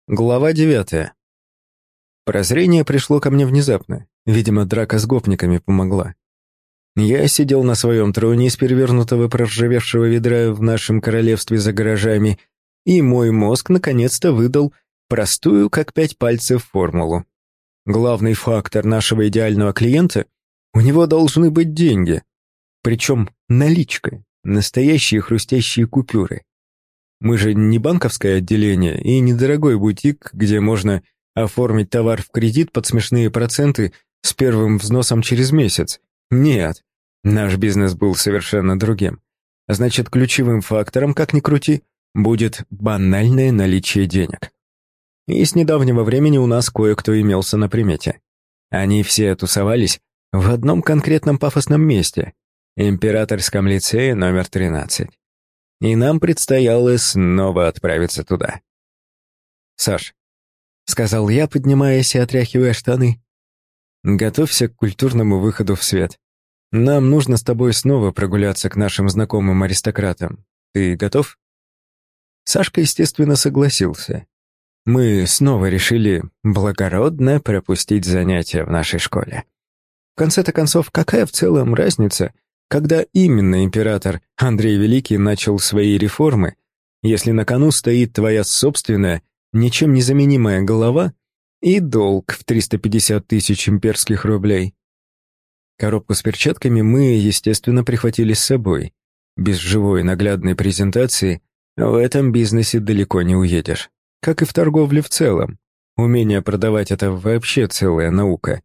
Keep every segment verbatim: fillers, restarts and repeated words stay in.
Глава девятая. Прозрение пришло ко мне внезапно. Видимо, драка с гопниками помогла. Я сидел на своем троне из перевернутого проржавевшего ведра в нашем королевстве за гаражами, и мой мозг наконец-то выдал простую, как пять пальцев, формулу. Главный фактор нашего идеального клиента — у него должны быть деньги. Причем наличка, настоящие хрустящие купюры. Мы же не банковское отделение и недорогой бутик, где можно оформить товар в кредит под смешные проценты с первым взносом через месяц. Нет, наш бизнес был совершенно другим. Значит, ключевым фактором, как ни крути, будет банальное наличие денег. И с недавнего времени у нас кое-кто имелся на примете. Они все тусовались в одном конкретном пафосном месте — Императорском лицее номер тринадцать. И нам предстояло снова отправиться туда. «Саш», — сказал я, поднимаясь и отряхивая штаны, — «готовься к культурному выходу в свет. Нам нужно с тобой снова прогуляться к нашим знакомым аристократам. Ты готов?» Сашка, естественно, согласился. Мы снова решили благородно пропустить занятия в нашей школе. В конце-то концов, какая в целом разница, когда именно император Андрей Великий начал свои реформы, если на кону стоит твоя собственная, ничем не заменимая голова и долг в триста пятьдесят тысяч имперских рублей? Коробку с перчатками мы, естественно, прихватили с собой. Без живой наглядной презентации в этом бизнесе далеко не уедешь. Как и в торговле в целом. Умение продавать — это вообще целая наука.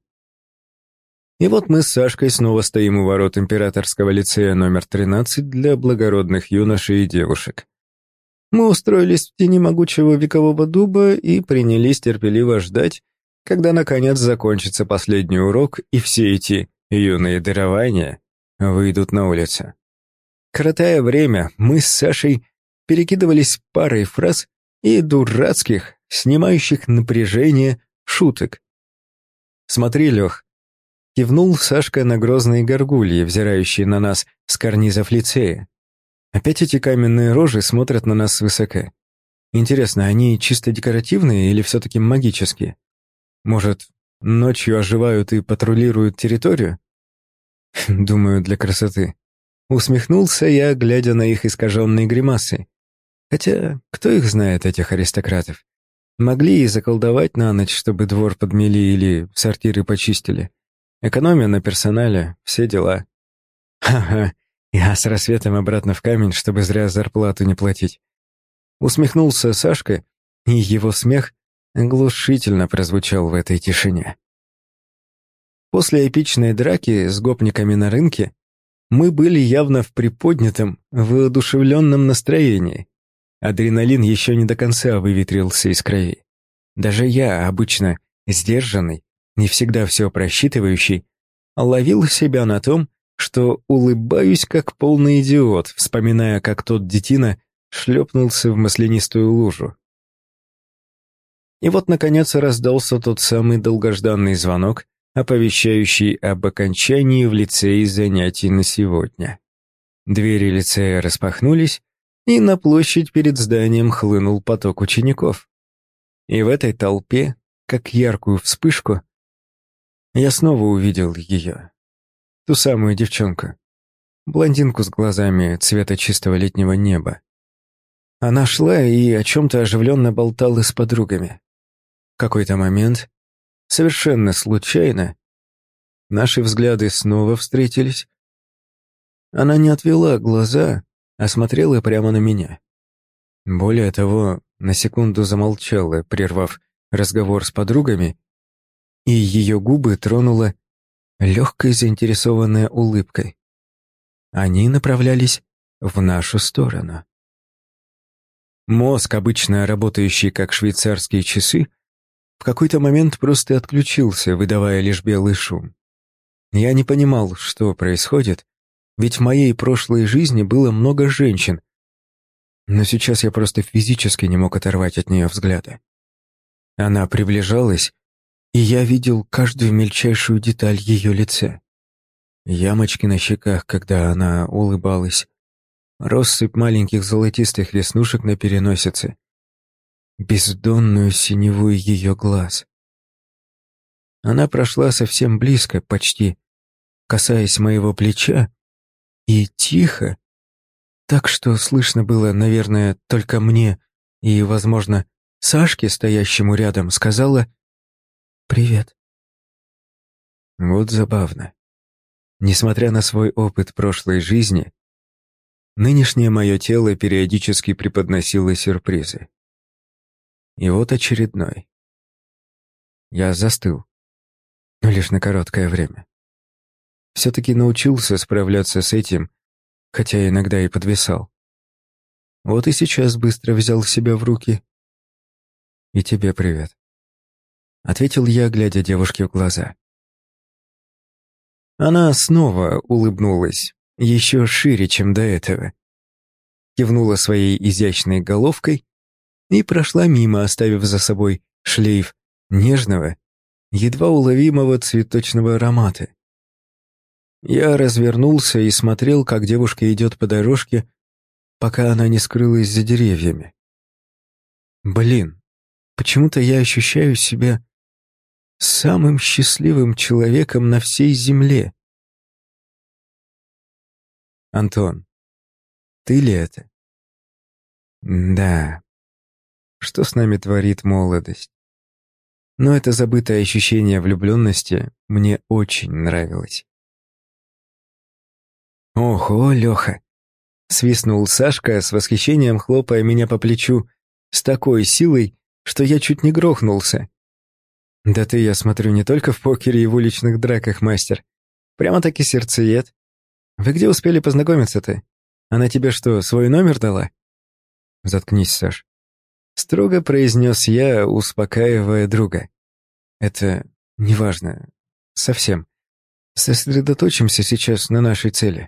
И вот мы с Сашкой снова стоим у ворот Императорского лицея номер тринадцать для благородных юношей и девушек. Мы устроились в тени могучего векового дуба и принялись терпеливо ждать, когда наконец закончится последний урок и все эти юные дарования выйдут на улицу. Коротая время, мы с Сашей перекидывались парой фраз и дурацких, снимающих напряжение, шуток. «Смотри, Лех», — кивнул Сашка на грозные горгульи, взирающие на нас с карнизов лицея. Опять эти каменные рожи смотрят на нас свысока. Интересно, они чисто декоративные или все-таки магические? Может, ночью оживают и патрулируют территорию? Думаю, для красоты. Усмехнулся я, глядя на их искаженные гримасы. Хотя, кто их знает, этих аристократов? Могли и заколдовать на ночь, чтобы двор подмели или сортиры почистили. Экономия на персонале, все дела. Ха-ха, я с рассветом обратно в камень, чтобы зря зарплату не платить. Усмехнулся Сашка, и его смех оглушительно прозвучал в этой тишине. После эпичной драки с гопниками на рынке мы были явно в приподнятом, воодушевленном настроении. Адреналин еще не до конца выветрился из крови. Даже я, обычно сдержанный, не всегда все просчитывающий, ловил себя на том, что улыбаюсь как полный идиот, вспоминая, как тот детина шлепнулся в маслянистую лужу. И вот, наконец, раздался тот самый долгожданный звонок, оповещающий об окончании в лицее занятий на сегодня. Двери лицея распахнулись, и на площадь перед зданием хлынул поток учеников. И в этой толпе, как яркую вспышку, я снова увидел ее. Ту самую девчонку. Блондинку с глазами цвета чистого летнего неба. Она шла и о чем-то оживленно болтала с подругами. В какой-то момент, совершенно случайно, наши взгляды снова встретились. Она не отвела глаза, а смотрела прямо на меня. Более того, на секунду замолчала, прервав разговор с подругами, и ее губы тронула легкой заинтересованная улыбкой. Они направлялись в нашу сторону. Мозг, обычно работающий как швейцарские часы, в какой-то момент просто отключился, выдавая лишь белый шум. Я не понимал, что происходит, ведь в моей прошлой жизни было много женщин, но сейчас я просто физически не мог оторвать от нее взгляда. Она приближалась, и я видел каждую мельчайшую деталь ее лица. Ямочки на щеках, когда она улыбалась, россыпь маленьких золотистых веснушек на переносице. бездонную синеву ее глаз. Она прошла совсем близко, почти касаясь моего плеча, и тихо, так что слышно было, наверное, только мне и, возможно, Сашке, стоящему рядом, сказала «Привет». Вот забавно. Несмотря на свой опыт прошлой жизни, нынешнее мое тело периодически преподносило сюрпризы. И вот очередной. Я застыл, но лишь на короткое время. Все-таки научился справляться с этим, хотя иногда и подвисал. Вот и сейчас быстро взял себя в руки. «И тебе привет», — ответил я, глядя девушке в глаза. Она снова улыбнулась, еще шире, чем до этого. Кивнула своей изящной головкой и прошла мимо, оставив за собой шлейф нежного, едва уловимого цветочного аромата. Я развернулся и смотрел, как девушка идет по дорожке, пока она не скрылась за деревьями. Блин, почему-то я ощущаю себя самым счастливым человеком на всей земле. Антон, ты ли это? Да. Что с нами творит молодость? Но это забытое ощущение влюбленности мне очень нравилось. «Ого, Леха!» — свистнул Сашка, с восхищением хлопая меня по плечу с такой силой, что я чуть не грохнулся. «Да ты, я смотрю, не только в покере и в уличных драках, мастер. Прямо-таки сердцеед. Вы где успели познакомиться-то? Она тебе что, свой номер дала?» «Заткнись, Саш», — строго произнес я, успокаивая друга. «Это неважно. Совсем. Сосредоточимся сейчас на нашей цели».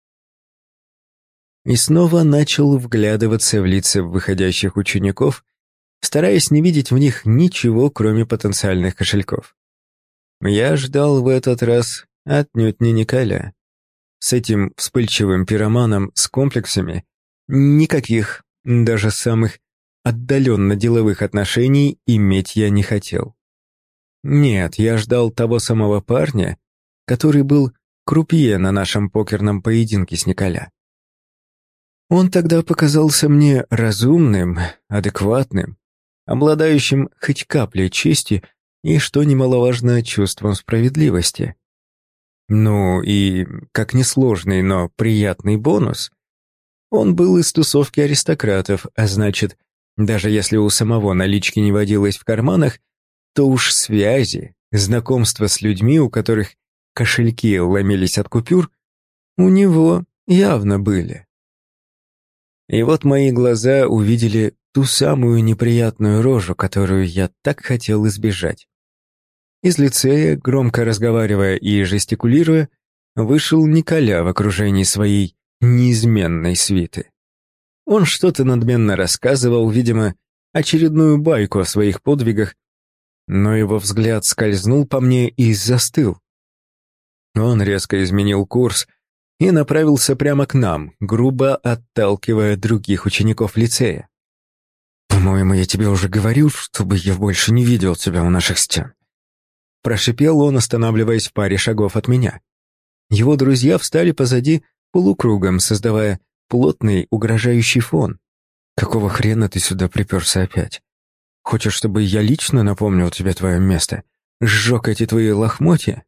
И снова начал вглядываться в лица выходящих учеников, стараясь не видеть в них ничего, кроме потенциальных кошельков. Я ждал в этот раз отнюдь не Николя. С этим вспыльчивым пироманом с комплексами никаких, даже самых отдаленно деловых отношений иметь я не хотел. Нет, я ждал того самого парня, который был крупье на нашем покерном поединке с Николя. Он тогда показался мне разумным, адекватным, обладающим хоть каплей чести и, что немаловажно, чувством справедливости. Ну и, как несложный, но приятный бонус, он был из тусовки аристократов, а значит, даже если у самого налички не водилось в карманах, то уж связи, знакомства с людьми, у которых кошельки ломились от купюр, у него явно были. И вот мои глаза увидели ту самую неприятную рожу, которую я так хотел избежать. Из лицея, громко разговаривая и жестикулируя, вышел Николя в окружении своей неизменной свиты. Он что-то надменно рассказывал, видимо, очередную байку о своих подвигах, но его взгляд скользнул по мне и застыл. Он резко изменил курс и направился прямо к нам, грубо отталкивая других учеников лицея. «По-моему, я тебе уже говорил, чтобы я больше не видел тебя у наших стен». Прошипел он, останавливаясь в паре шагов от меня. Его друзья встали позади полукругом, создавая плотный, угрожающий фон. «Какого хрена ты сюда приперся опять? Хочешь, чтобы я лично напомнил тебе твое место? Сжег эти твои лохмотья?»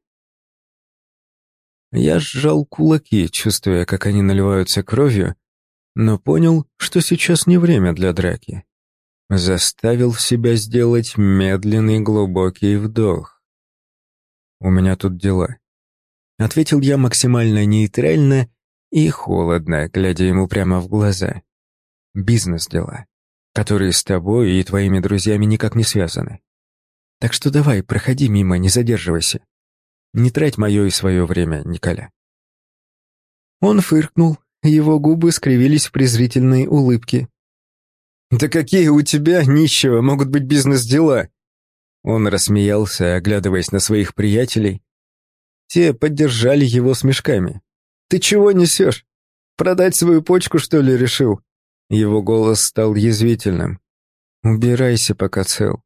Я сжал кулаки, чувствуя, как они наливаются кровью, но понял, что сейчас не время для драки. Заставил себя сделать медленный глубокий вдох. «У меня тут дела», — ответил я максимально нейтрально и холодно, глядя ему прямо в глаза. «Бизнес-дела, которые с тобой и твоими друзьями никак не связаны. Так что давай, проходи мимо, не задерживайся. Не трать мое и свое время, Николя». Он фыркнул, его губы скривились в презрительной улыбке. «Да какие у тебя, нищего, могут быть бизнес-дела?» Он рассмеялся, оглядываясь на своих приятелей. Те поддержали его смешками. «Ты чего несешь? Продать свою почку, что ли, решил?» Его голос стал язвительным. Убирайся, пока цел.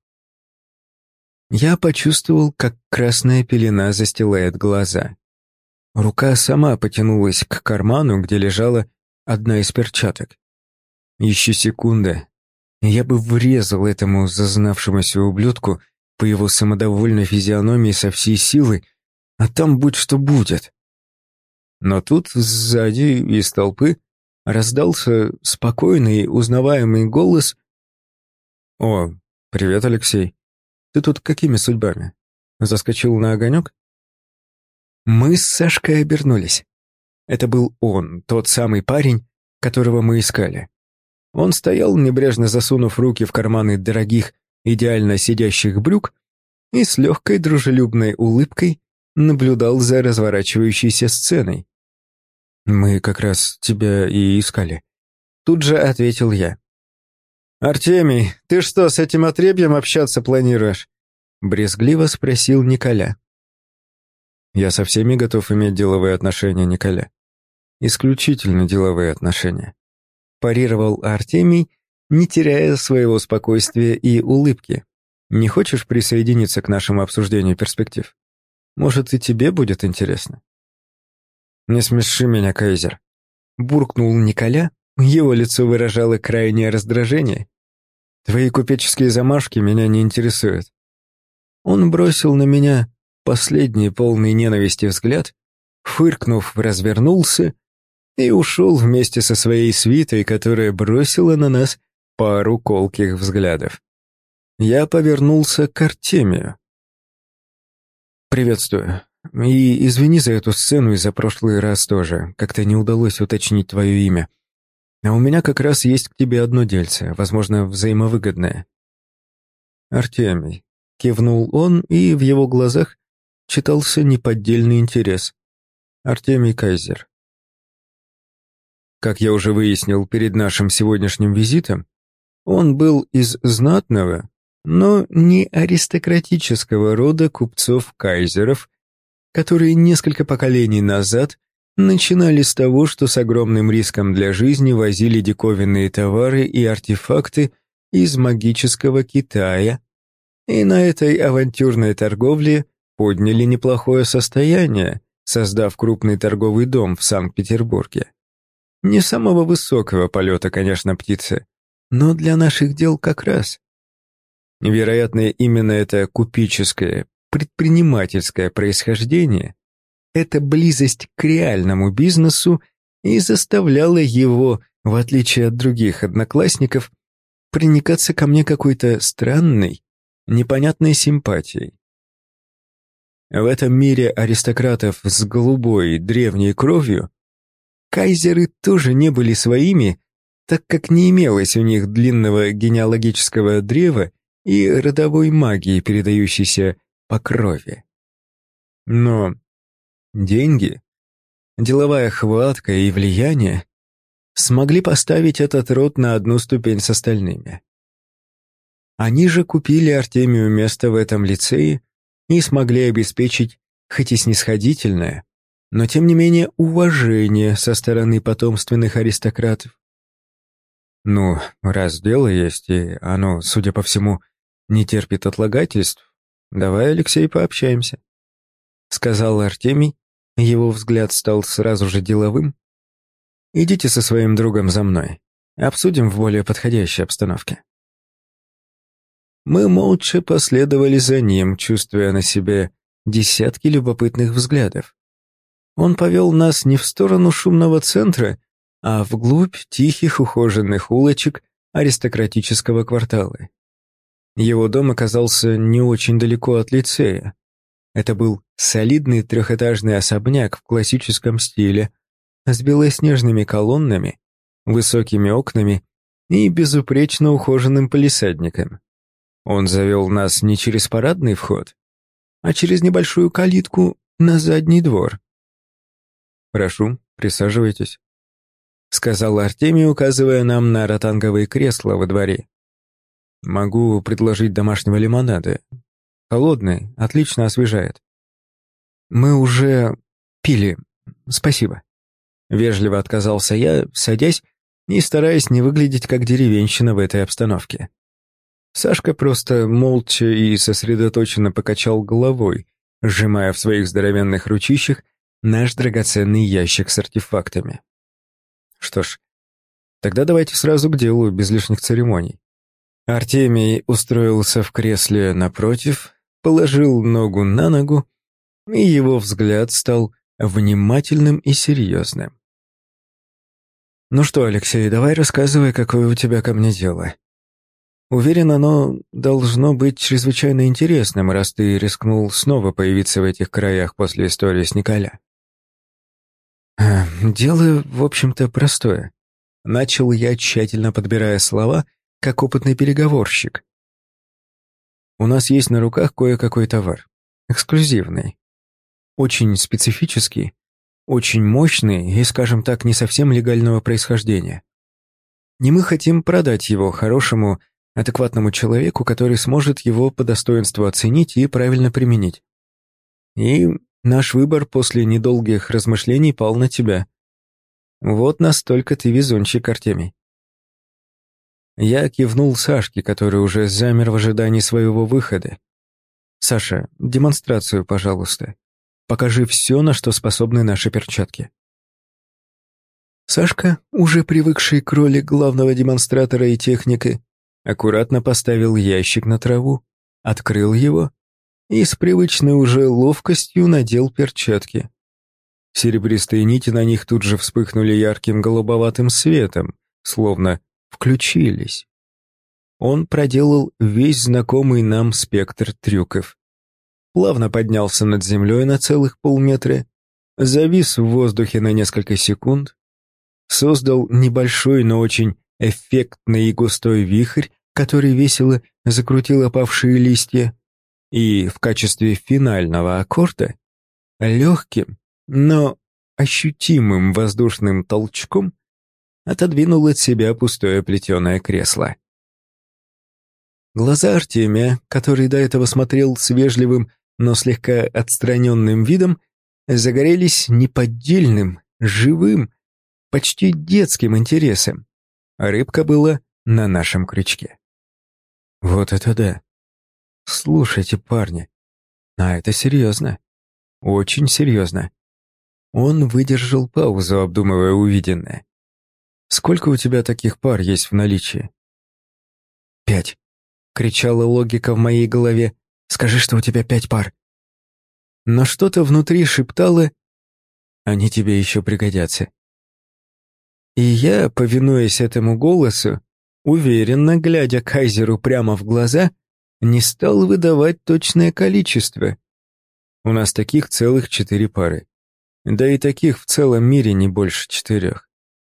Я почувствовал, как красная пелена застилает глаза. Рука сама потянулась к карману, где лежала одна из перчаток. Еще секунда, и я бы врезал этому зазнавшемуся ублюдку по его самодовольной физиономии со всей силы, а там будь что будет. Но тут сзади из толпы раздался спокойный, узнаваемый голос. «О, привет, Алексей. Ты тут какими судьбами? Заскочил на огонек?» Мы с Сашкой обернулись. Это был он, тот самый парень, которого мы искали. Он стоял, небрежно засунув руки в карманы дорогих, идеально сидящих брюк и с легкой дружелюбной улыбкой наблюдал за разворачивающейся сценой. «Мы как раз тебя и искали», — тут же ответил я. «Артемий, ты что, с этим отребьем общаться планируешь?» — брезгливо спросил Николя. «Я со всеми готов иметь деловые отношения, Николя. Исключительно деловые отношения», — парировал Артемий, не теряя своего спокойствия и улыбки. «Не хочешь присоединиться к нашему обсуждению перспектив? Может, и тебе будет интересно?» «Не смеши меня, Кайзер», — буркнул Николя, его лицо выражало крайнее раздражение. «Твои купеческие замашки меня не интересуют». Он бросил на меня последний полный ненависти взгляд, фыркнув, развернулся и ушел вместе со своей свитой, которая бросила на нас пару колких взглядов. Я повернулся к Артемию. «Приветствую. И извини за эту сцену и за прошлый раз тоже. Как-то не удалось уточнить твое имя. А у меня как раз есть к тебе одно дельце, возможно, взаимовыгодное». «Артемий», — кивнул он, и в его глазах читался неподдельный интерес. «Артемий Кайзер». Как я уже выяснил перед нашим сегодняшним визитом, он был из знатного, но не аристократического рода купцов-кайзеров, которые несколько поколений назад начинали с того, что с огромным риском для жизни возили диковинные товары и артефакты из магического Китая, и на этой авантюрной торговле подняли неплохое состояние, создав крупный торговый дом в Санкт-Петербурге. Не самого высокого полета, конечно, птицы, но для наших дел как раз. Вероятно, именно это купеческое, предпринимательское происхождение, эта близость к реальному бизнесу и заставляла его, в отличие от других одноклассников, проникаться ко мне какой-то странной, непонятной симпатией. В этом мире аристократов с голубой древней кровью кайзеры тоже не были своими, так как не имелось у них длинного генеалогического древа и родовой магии, передающейся по крови. Но деньги, деловая хватка и влияние смогли поставить этот род на одну ступень с остальными. Они же купили Артемию место в этом лицее и смогли обеспечить, хоть и снисходительное, но тем не менее уважение со стороны потомственных аристократов. Ну, раз дело есть, и оно, судя по всему, не терпит отлагательств, давай, Алексей, пообщаемся, сказал Артемий, его взгляд стал сразу же деловым. Идите со своим другом за мной, обсудим в более подходящей обстановке. Мы молча последовали за ним, чувствуя на себе десятки любопытных взглядов. Он повел нас не в сторону шумного центра, а вглубь тихих ухоженных улочек аристократического квартала. Его дом оказался не очень далеко от лицея. Это был солидный трехэтажный особняк в классическом стиле, с белоснежными колоннами, высокими окнами и безупречно ухоженным палисадником. Он завел нас не через парадный вход, а через небольшую калитку на задний двор. «Прошу, присаживайтесь», — сказал Артемий, указывая нам на ротанговые кресла во дворе. «Могу предложить домашнего лимонада. Холодный, отлично освежает». «Мы уже пили, спасибо», — вежливо отказался я, садясь и стараясь не выглядеть как деревенщина в этой обстановке. Сашка просто молча и сосредоточенно покачал головой, сжимая в своих здоровенных ручищах наш драгоценный ящик с артефактами. Что ж, тогда давайте сразу к делу, без лишних церемоний. Артемий устроился в кресле напротив, положил ногу на ногу, и его взгляд стал внимательным и серьезным. «Ну что, Алексей, давай рассказывай, какое у тебя ко мне дело. Уверен, оно должно быть чрезвычайно интересным, раз ты рискнул снова появиться в этих краях после истории с Николя». «Дело, в общем-то, простое». Начал я, тщательно подбирая слова, как опытный переговорщик. «У нас есть на руках кое-какой товар. Эксклюзивный. Очень специфический, очень мощный и, скажем так, не совсем легального происхождения. И мы хотим продать его хорошему, адекватному человеку, который сможет его по достоинству оценить и правильно применить. И наш выбор после недолгих размышлений пал на тебя. Вот настолько ты везунчик, Артемий». Я кивнул Сашке, который уже замер в ожидании своего выхода. «Саша, демонстрацию, пожалуйста. Покажи все, на что способны наши перчатки». Сашка, уже привыкший к роли главного демонстратора и техника, аккуратно поставил ящик на траву, открыл его и с привычной уже ловкостью надел перчатки. Серебристые нити на них тут же вспыхнули ярким голубоватым светом, словно включились. Он проделал весь знакомый нам спектр трюков. Плавно поднялся над землей на целых полметра, завис в воздухе на несколько секунд, создал небольшой, но очень эффектный и густой вихрь, который весело закрутил опавшие листья, и в качестве финального аккорда легким, но ощутимым воздушным толчком отодвинул от себя пустое плетеное кресло. Глаза Артемия, который до этого смотрел с вежливым, но слегка отстраненным видом, загорелись неподдельным, живым, почти детским интересом. Рыбка была на нашем крючке. Вот это да. Слушайте, парни, а это серьезно. Очень серьезно. Он выдержал паузу, обдумывая увиденное. Сколько у тебя таких пар есть в наличии? Пять. Кричала логика в моей голове. Скажи, что у тебя пять пар. Но что-то внутри шептало: они тебе еще пригодятся. И я, повинуясь этому голосу, уверенно, глядя Кайзеру прямо в глаза, не стал выдавать точное количество. У нас таких целых четыре пары. Да и таких в целом мире не больше четырех.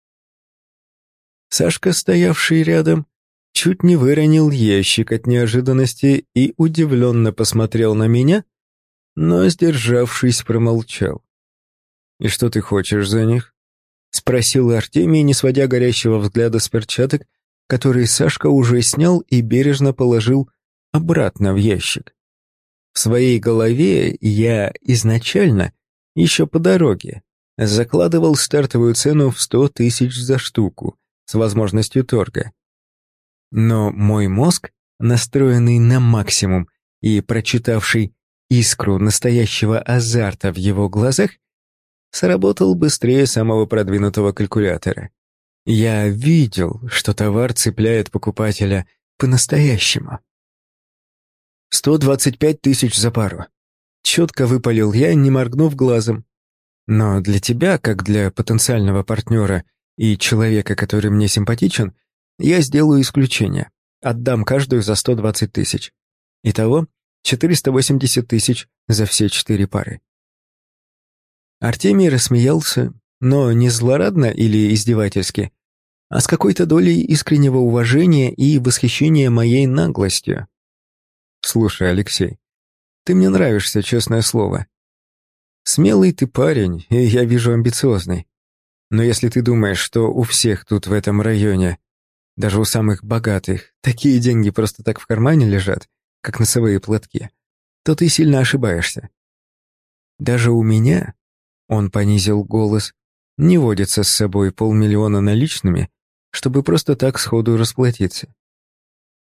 Сашка, стоявший рядом, чуть не выронил ящик от неожиданности и удивленно посмотрел на меня, но, сдержавшись, промолчал. «И что ты хочешь за них?» — спросил Артемий, не сводя горящего взгляда с перчаток, которые Сашка уже снял и бережно положил обратно в ящик. В своей голове я изначально, еще по дороге, закладывал стартовую цену в сто тысяч за штуку с возможностью торга. Но мой мозг, настроенный на максимум и прочитавший искру настоящего азарта в его глазах, сработал быстрее самого продвинутого калькулятора. Я видел, что товар цепляет покупателя по-настоящему. «Сто двадцать пять тысяч за пару», — четко выпалил я, не моргнув глазом. «Но для тебя, как для потенциального партнера и человека, который мне симпатичен, я сделаю исключение. Отдам каждую за сто двадцать тысяч. Итого четыреста восемьдесят тысяч за все четыре пары». Артемий рассмеялся, но не злорадно или издевательски, а с какой-то долей искреннего уважения и восхищения моей наглостью. «Слушай, Алексей, ты мне нравишься, честное слово. Смелый ты парень, и я вижу амбициозный. Но если ты думаешь, что у всех тут в этом районе, даже у самых богатых, такие деньги просто так в кармане лежат, как носовые платки, то ты сильно ошибаешься. Даже у меня, — он понизил голос, — не водится с собой полмиллиона наличными, чтобы просто так сходу расплатиться.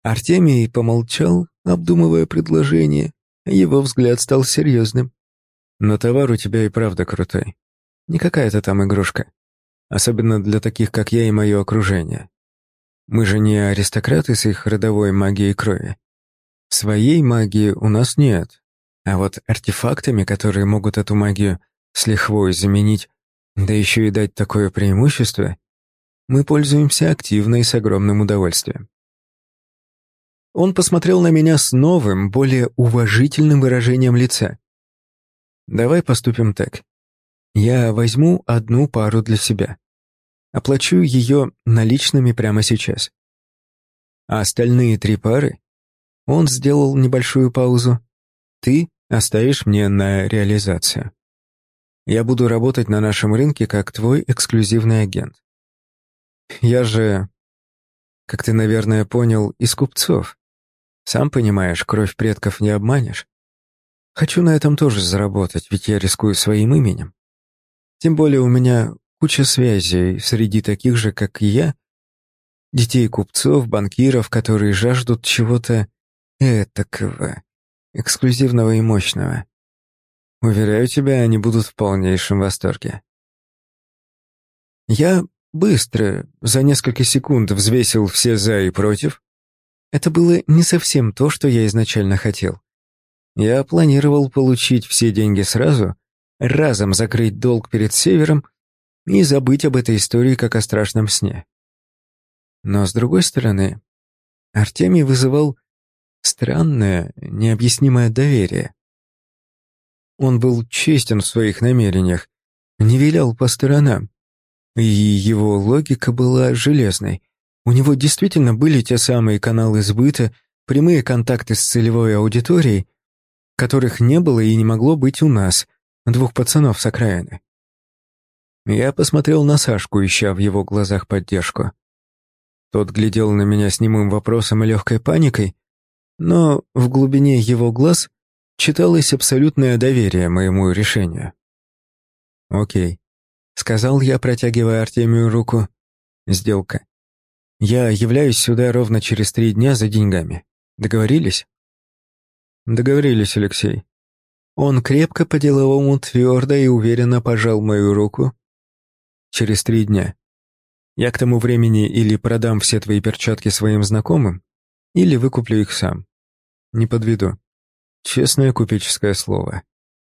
Артемий помолчал, обдумывая предложение. Его взгляд стал серьезным. «Но товар у тебя и правда крутой. Не какая-то там игрушка. Особенно для таких, как я и мое окружение. Мы же не аристократы с их родовой магией крови. Своей магии у нас нет. А вот артефактами, которые могут эту магию с лихвой заменить, да еще и дать такое преимущество, мы пользуемся активно и с огромным удовольствием». Он посмотрел на меня с новым, более уважительным выражением лица. «Давай поступим так. Я возьму одну пару для себя. Оплачу ее наличными прямо сейчас. А остальные три пары...» Он сделал небольшую паузу. «Ты оставишь мне на реализацию. Я буду работать на нашем рынке как твой эксклюзивный агент. Я же, как ты, наверное, понял, из купцов. Сам понимаешь, кровь предков не обманешь. Хочу на этом тоже заработать, ведь я рискую своим именем. Тем более у меня куча связей среди таких же, как и я, детей купцов, банкиров, которые жаждут чего-то этакого, эксклюзивного и мощного. Уверяю тебя, они будут в полнейшем восторге». Я быстро, за несколько секунд, взвесил все «за» и «против». Это было не совсем то, что я изначально хотел. Я планировал получить все деньги сразу, разом закрыть долг перед Севером и забыть об этой истории, как о страшном сне. Но, с другой стороны, Артемий вызывал странное, необъяснимое доверие. Он был честен в своих намерениях, не вилял по сторонам, и его логика была железной. У него действительно были те самые каналы сбыта, прямые контакты с целевой аудиторией, которых не было и не могло быть у нас, двух пацанов с окраины. Я посмотрел на Сашку, ища в его глазах поддержку. Тот глядел на меня с немым вопросом и легкой паникой, но в глубине его глаз читалось абсолютное доверие моему решению. «Окей», — сказал я, протягивая Артемию руку. «Сделка. Я являюсь сюда ровно через три дня за деньгами. Договорились?» «Договорились, Алексей». Он крепко по-деловому, твердо и уверенно пожал мою руку. «Через три дня. Я к тому времени или продам все твои перчатки своим знакомым, или выкуплю их сам. Не подведу. Честное купеческое слово».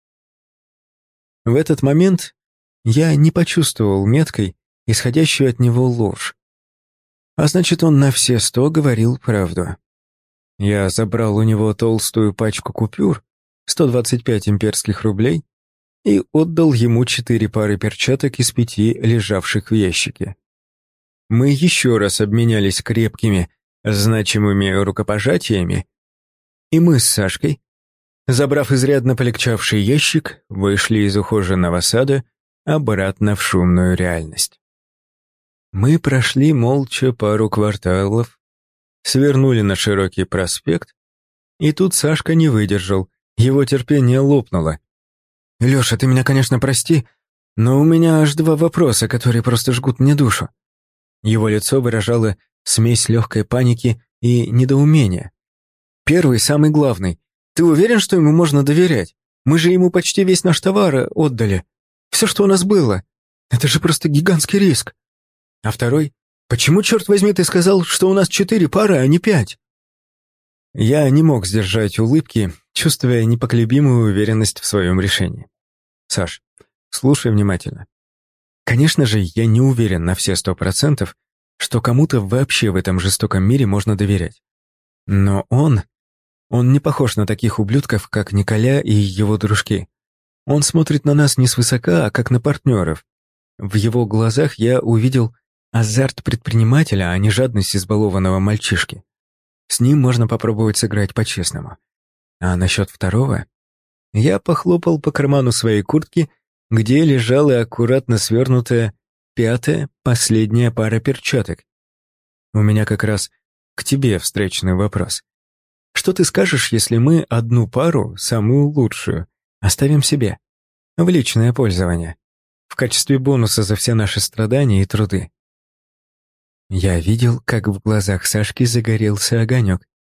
В этот момент я не почувствовал меткой, исходящую от него ложь. А значит, он на все сто говорил правду. Я забрал у него толстую пачку купюр, сто двадцать пять имперских рублей, и отдал ему четыре пары перчаток из пяти, лежавших в ящике. Мы еще раз обменялись крепкими, значимыми рукопожатиями, и мы с Сашкой, забрав изрядно полегчавший ящик, вышли из ухоженного сада обратно в шумную реальность. Мы прошли молча пару кварталов, свернули на широкий проспект, и тут Сашка не выдержал, его терпение лопнуло. «Леша, ты меня, конечно, прости, но у меня аж два вопроса, которые просто жгут мне душу». Его лицо выражало смесь легкой паники и недоумения. «Первый, самый главный. Ты уверен, что ему можно доверять? Мы же ему почти весь наш товар отдали. Все, что у нас было. Это же просто гигантский риск. А второй, почему, черт возьми, ты сказал, что у нас четыре пары, а не пять?» Я не мог сдержать улыбки, чувствуя непоколебимую уверенность в своем решении. «Саш, слушай внимательно. Конечно же, я не уверен на все сто процентов, что кому-то вообще в этом жестоком мире можно доверять. Но он... Он не похож на таких ублюдков, как Николя и его дружки. Он смотрит на нас не свысока, а как на партнеров. В его глазах я увидел азарт предпринимателя, а не жадность избалованного мальчишки. С ним можно попробовать сыграть по-честному. А насчет второго? Я похлопал по карману своей куртки, где лежала аккуратно свернутая пятая, последняя пара перчаток. У меня как раз к тебе встречный вопрос. Что ты скажешь, если мы одну пару, самую лучшую, оставим себе, в личное пользование, в качестве бонуса за все наши страдания и труды?» Я видел, как в глазах Сашки загорелся огонек.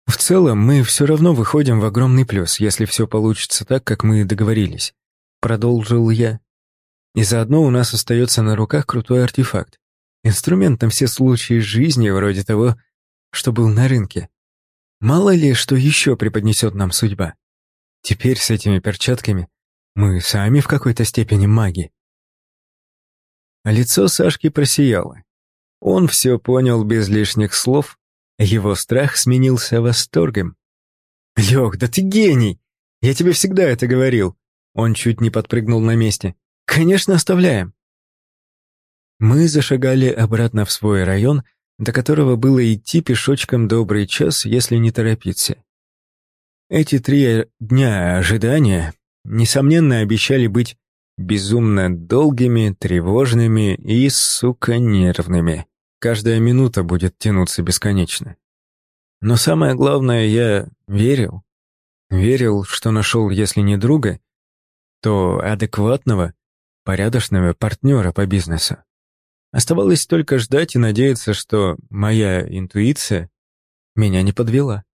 В целом, мы все равно выходим в огромный плюс, если все получится так, как мы договорились. Продолжил я. И заодно у нас остается на руках крутой артефакт. Инструмент на все случаи жизни, вроде того, что был на рынке. Мало ли, что еще преподнесет нам судьба. Теперь с этими перчатками мы сами в какой-то степени маги. А лицо Сашки просияло. Он все понял без лишних слов. Его страх сменился восторгом. «Лёх, да ты гений! Я тебе всегда это говорил!» Он чуть не подпрыгнул на месте. «Конечно, оставляем!» Мы зашагали обратно в свой район, до которого было идти пешочком добрый час, если не торопиться. Эти три дня ожидания, несомненно, обещали быть безумно долгими, тревожными и, сука, нервными. Каждая минута будет тянуться бесконечно. Но самое главное, я верил. Верил, что нашел, если не друга, то адекватного, порядочного партнера по бизнесу. Оставалось только ждать и надеяться, что моя интуиция меня не подвела.